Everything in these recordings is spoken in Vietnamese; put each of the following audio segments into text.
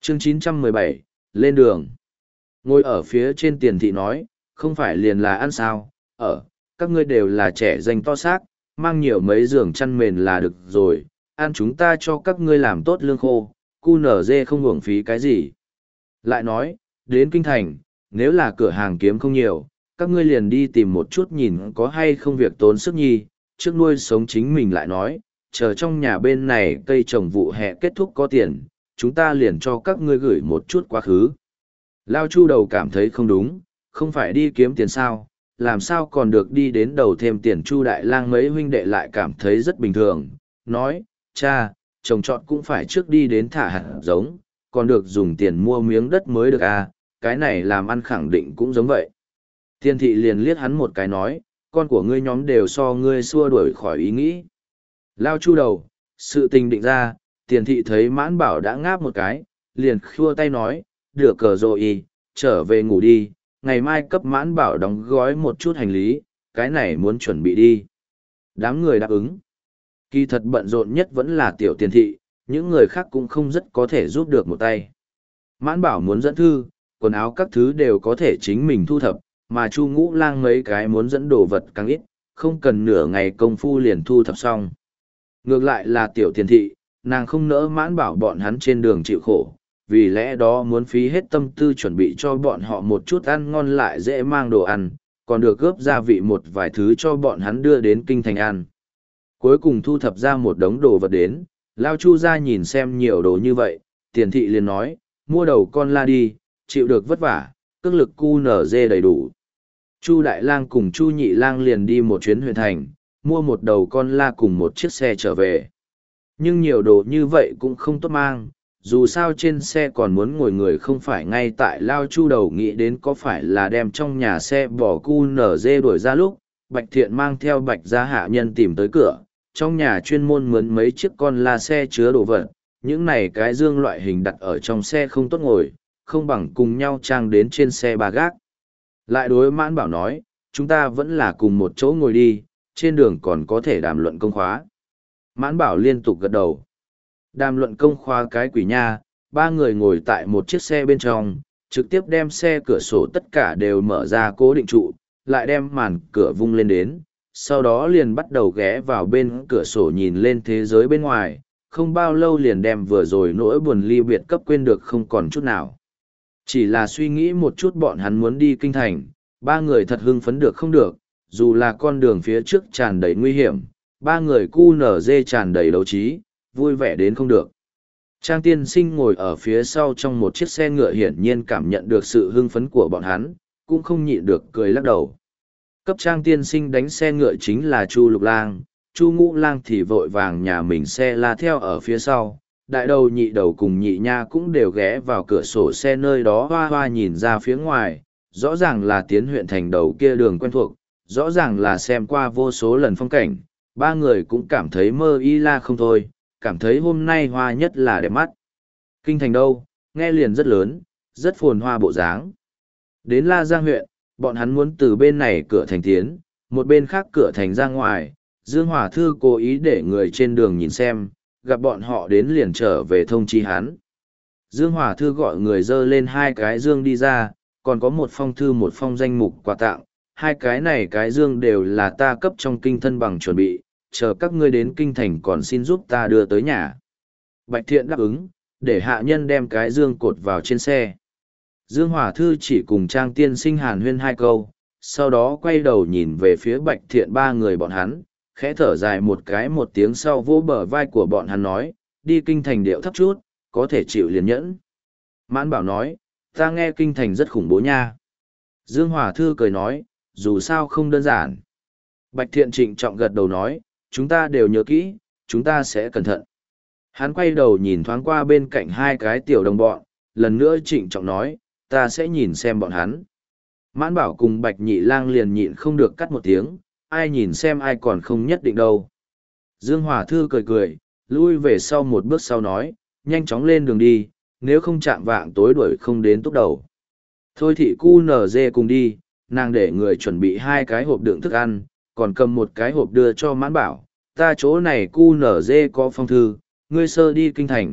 Chương 917, lên đường. Ngồi ở phía trên tiền thị nói, không phải liền là ăn sao, các ngươi đều là trẻ danh to xác, mang nhiều mấy giường chăn mền là được rồi, ăn chúng ta cho các ngươi làm tốt lương khô, cu nở dê không hưởng phí cái gì. Lại nói, đến kinh thành, nếu là cửa hàng kiếm không nhiều, các ngươi liền đi tìm một chút nhìn có hay không việc tốn sức nhi, trước nuôi sống chính mình lại nói, chờ trong nhà bên này cây trồng vụ hè kết thúc có tiền, chúng ta liền cho các ngươi gửi một chút quá khứ. Lao Chu đầu cảm thấy không đúng, không phải đi kiếm tiền sao, làm sao còn được đi đến đầu thêm tiền. Chu Đại Lang mấy huynh đệ lại cảm thấy rất bình thường, nói, cha, trồng trọt cũng phải trước đi đến thả hạt giống, còn được dùng tiền mua miếng đất mới được à, cái này làm ăn khẳng định cũng giống vậy. Tiên thị liền liếc hắn một cái nói, con của ngươi nhóm đều so ngươi xua đuổi khỏi ý nghĩ. Lao Chu đầu, sự tình định ra, tiền thị thấy Mãn Bảo đã ngáp một cái, liền khua tay nói, được cờ rồi, trở về ngủ đi, ngày mai cấp Mãn Bảo đóng gói một chút hành lý, cái này muốn chuẩn bị đi. Đám người đáp ứng. Kỳ thật bận rộn nhất vẫn là tiểu tiền thị, những người khác cũng không rất có thể giúp được một tay. Mãn Bảo muốn dẫn thư, quần áo các thứ đều có thể chính mình thu thập, mà Chu Ngũ Lang mấy cái muốn dẫn đồ vật càng ít, không cần nửa ngày công phu liền thu thập xong. Ngược lại là tiểu tiền thị, nàng không nỡ Mãn Bảo bọn hắn trên đường chịu khổ, vì lẽ đó muốn phí hết tâm tư chuẩn bị cho bọn họ một chút ăn ngon lại dễ mang đồ ăn, còn được gấp gia vị một vài thứ cho bọn hắn đưa đến kinh thành ăn. Cuối cùng thu thập ra một đống đồ vật đến, Lao Chu ra nhìn xem nhiều đồ như vậy, tiền thị liền nói, mua đầu con la đi, chịu được vất vả, cước lực cu nở dê đầy đủ. Chu Đại Lang cùng Chu Nhị Lang liền đi một chuyến huyện thành, mua một đầu con la cùng một chiếc xe trở về. Nhưng nhiều đồ như vậy cũng không tốt mang, dù sao trên xe còn muốn ngồi người không phải. Ngay tại Lao Chu đầu nghĩ đến có phải là đem trong nhà xe bỏ cu nở dê đuổi ra lúc, Bạch Thiện mang theo Bạch gia hạ nhân tìm tới cửa, trong nhà chuyên môn mướn mấy chiếc con la xe chứa đồ vật, những này cái dương loại hình đặt ở trong xe không tốt ngồi, không bằng cùng nhau trang đến trên xe ba gác. Lại đối Mãn Bảo nói, chúng ta vẫn là cùng một chỗ ngồi đi, trên đường còn có thể đàm luận công khóa. Mãn Bảo liên tục gật đầu. Đàm luận công khóa cái quỷ nha, ba người ngồi tại một chiếc xe bên trong, trực tiếp đem xe cửa sổ tất cả đều mở ra cố định trụ, lại đem màn cửa vung lên đến, sau đó liền bắt đầu ghé vào bên cửa sổ nhìn lên thế giới bên ngoài, không bao lâu liền đem vừa rồi nỗi buồn ly biệt cấp quên được không còn chút nào. Chỉ là suy nghĩ một chút bọn hắn muốn đi kinh thành, ba người thật hưng phấn được không được, dù là con đường phía trước tràn đầy nguy hiểm, ba người cu nở dê tràn đầy đấu trí, vui vẻ đến không được. Trang tiên sinh ngồi ở phía sau trong một chiếc xe ngựa hiển nhiên cảm nhận được sự hưng phấn của bọn hắn, cũng không nhịn được cười lắc đầu. Cấp Trang tiên sinh đánh xe ngựa chính là Chu Lục Lang, Chu Ngũ Lang thì vội vàng nhà mình xe la theo ở phía sau. Đại đầu nhị đầu cùng nhị nha cũng đều ghé vào cửa sổ xe nơi đó hoa hoa nhìn ra phía ngoài, rõ ràng là tiến huyện thành đầu kia đường quen thuộc, rõ ràng là xem qua vô số lần phong cảnh, ba người cũng cảm thấy mơ y la không thôi, cảm thấy hôm nay hoa nhất là đẹp mắt. Kinh thành đâu, nghe liền rất lớn, rất phồn hoa bộ dáng. Đến La Giang huyện, bọn hắn muốn từ bên này cửa thành tiến, một bên khác cửa thành ra ngoài, Dương Hòa Thư cố ý để người trên đường nhìn xem, gặp bọn họ đến liền trở về thông chi hắn. Dương Hòa Thư gọi người dơ lên hai cái dương đi ra, còn có một phong thư một phong danh mục quà tặng, hai cái này cái dương đều là ta cấp trong kinh thân bằng chuẩn bị, chờ các ngươi đến kinh thành còn xin giúp ta đưa tới nhà. Bạch Thiện đáp ứng, để hạ nhân đem cái dương cột vào trên xe. Dương Hòa Thư chỉ cùng Trang tiên sinh hàn huyên hai câu, sau đó quay đầu nhìn về phía Bạch Thiện ba người bọn hắn, khẽ thở dài một cái một tiếng sau vỗ bờ vai của bọn hắn nói, đi kinh thành điệu thấp chút, có thể chịu liền nhẫn. Mãn Bảo nói, ta nghe kinh thành rất khủng bố nha. Dương Hòa Thư cười nói, dù sao không đơn giản. Bạch Thiện trịnh trọng gật đầu nói, chúng ta đều nhớ kỹ, chúng ta sẽ cẩn thận. Hắn quay đầu nhìn thoáng qua bên cạnh hai cái tiểu đồng bọn, lần nữa trịnh trọng nói, ta sẽ nhìn xem bọn hắn. Mãn Bảo cùng Bạch Nhị Lang liền nhịn không được cắt một tiếng, ai nhìn xem ai còn không nhất định đâu. Dương Hòa Thư cười cười, lui về sau một bước sau nói, nhanh chóng lên đường đi, nếu không chạm vạng tối đuổi không đến túc đầu. Thôi thị cu nở dê cùng đi, nàng để người chuẩn bị hai cái hộp đựng thức ăn, còn cầm một cái hộp đưa cho Mãn Bảo, ta chỗ này cu nở dê có phong thư, ngươi sơ đi kinh thành,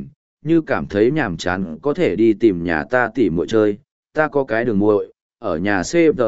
như cảm thấy nhàm chán có thể đi tìm nhà ta tỉ muội chơi, ta có cái đường muội, ở nhà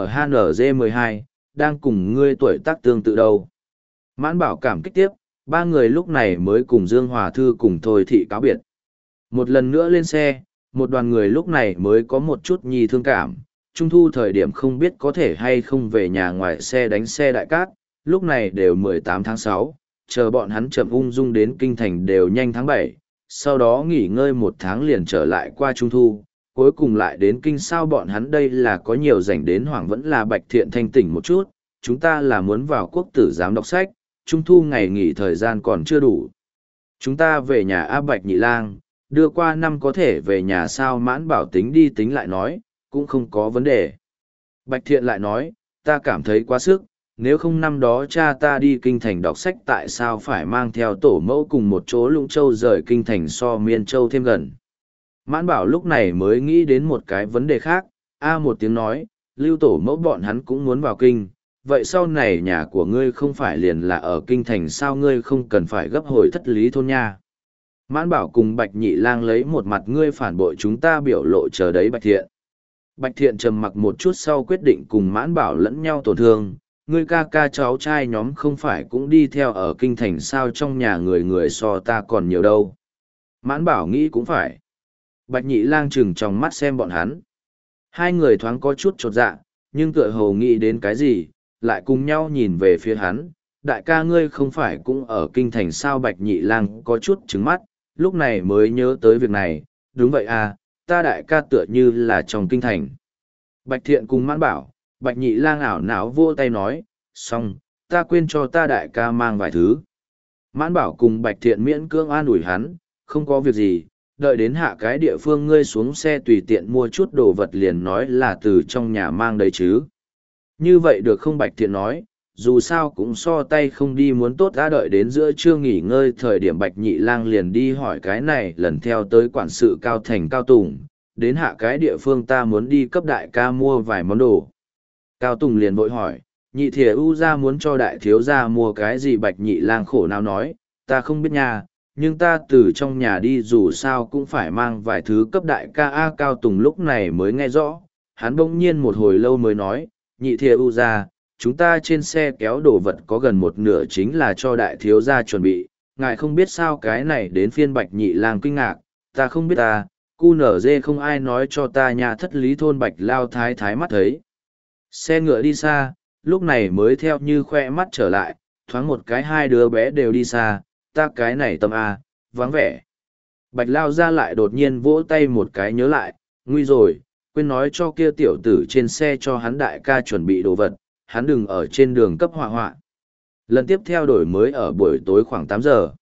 CVHNG12, đang cùng ngươi tuổi tác tương tự đâu. Mãn Bảo cảm kích tiếp, ba người lúc này mới cùng Dương Hòa Thư cùng Thôi Thị cáo biệt. Một lần nữa lên xe, một đoàn người lúc này mới có một chút nhi thương cảm. Trung thu thời điểm không biết có thể hay không về nhà ngoài xe đánh xe đại cát, lúc này đều 18 tháng 6, chờ bọn hắn chậm ung dung đến kinh thành đều nhanh tháng 7, sau đó nghỉ ngơi một tháng liền trở lại qua Trung thu, cuối cùng lại đến kinh. Sao bọn hắn đây là có nhiều rảnh đến hoảng vẫn là Bạch Thiện thanh tỉnh một chút, chúng ta là muốn vào quốc tử giám đọc sách, Trung thu ngày nghỉ thời gian còn chưa đủ. Chúng ta về nhà A Bạch Nhị Lang, đưa qua năm có thể về nhà sao? Mãn Bảo tính đi tính lại nói, cũng không có vấn đề. Bạch Thiện lại nói, ta cảm thấy quá sức, nếu không năm đó cha ta đi kinh thành đọc sách tại sao phải mang theo tổ mẫu cùng một chỗ Lũng Châu rời kinh thành so Miên Châu thêm gần. Mãn Bảo lúc này mới nghĩ đến một cái vấn đề khác, một tiếng nói, Lưu tổ mẫu bọn hắn cũng muốn vào kinh, vậy sau này nhà của ngươi không phải liền là ở kinh thành sao, ngươi không cần phải gấp hồi Thất Lý thôn nha. Mãn Bảo cùng Bạch Nhị Lang lấy một mặt ngươi phản bội chúng ta biểu lộ chờ đấy Bạch Thiện. Bạch Thiện trầm mặc một chút sau quyết định cùng Mãn Bảo lẫn nhau tổn thương, ngươi ca ca cháu trai nhóm không phải cũng đi theo ở kinh thành sao, trong nhà người người so ta còn nhiều đâu. Mãn Bảo nghĩ cũng phải. Bạch Nhị Lang chừng trong mắt xem bọn hắn. Hai người thoáng có chút chột dạ, nhưng tựa hồ nghĩ đến cái gì, lại cùng nhau nhìn về phía hắn. Đại ca ngươi không phải cũng ở kinh thành sao? Bạch Nhị Lang có chút trứng mắt, lúc này mới nhớ tới việc này. Đúng vậy à, ta đại ca tựa như là trong kinh thành. Bạch Thiện cùng Mãn Bảo, Bạch Nhị Lang ảo não vô tay nói, xong, ta quên cho ta đại ca mang vài thứ. Mãn Bảo cùng Bạch Thiện miễn cưỡng an ủi hắn, không có việc gì, đợi đến hạ cái địa phương ngươi xuống xe tùy tiện mua chút đồ vật liền nói là từ trong nhà mang đấy chứ. Như vậy được không? Bạch Thiện nói, dù sao cũng so tay không đi muốn tốt. Đã đợi đến giữa trưa nghỉ ngơi thời điểm Bạch Nhị Lang liền đi hỏi cái này lần theo tới quản sự Cao Thành Cao Tùng, đến hạ cái địa phương ta muốn đi cấp đại ca mua vài món đồ. Cao Tùng liền vội hỏi, nhị thìa u ra muốn cho đại thiếu gia mua cái gì? Bạch Nhị Lang khổ não nói, ta không biết nha, nhưng ta từ trong nhà đi dù sao cũng phải mang vài thứ cấp đại ca. Cao Tùng lúc này mới nghe rõ, hắn bỗng nhiên một hồi lâu mới nói, nhị thìa u ra, chúng ta trên xe kéo đồ vật có gần một nửa chính là cho đại thiếu gia chuẩn bị, ngài không biết sao? Cái này đến phiên Bạch Nhị Lang kinh ngạc, ta không biết ta, cu nở dê không ai nói cho ta nhà Thất Lý thôn. Bạch Lao thái thái mắt thấy xe ngựa đi xa, lúc này mới theo như khoe mắt trở lại, thoáng một cái hai đứa bé đều đi xa, ta cái này tâm A, vắng vẻ. Bạch Lao ra lại đột nhiên vỗ tay một cái nhớ lại, nguy rồi, quên nói cho kia tiểu tử trên xe cho hắn đại ca chuẩn bị đồ vật, hắn đừng ở trên đường cấp họa họa. Lần tiếp theo đổi mới ở buổi tối khoảng 8 giờ.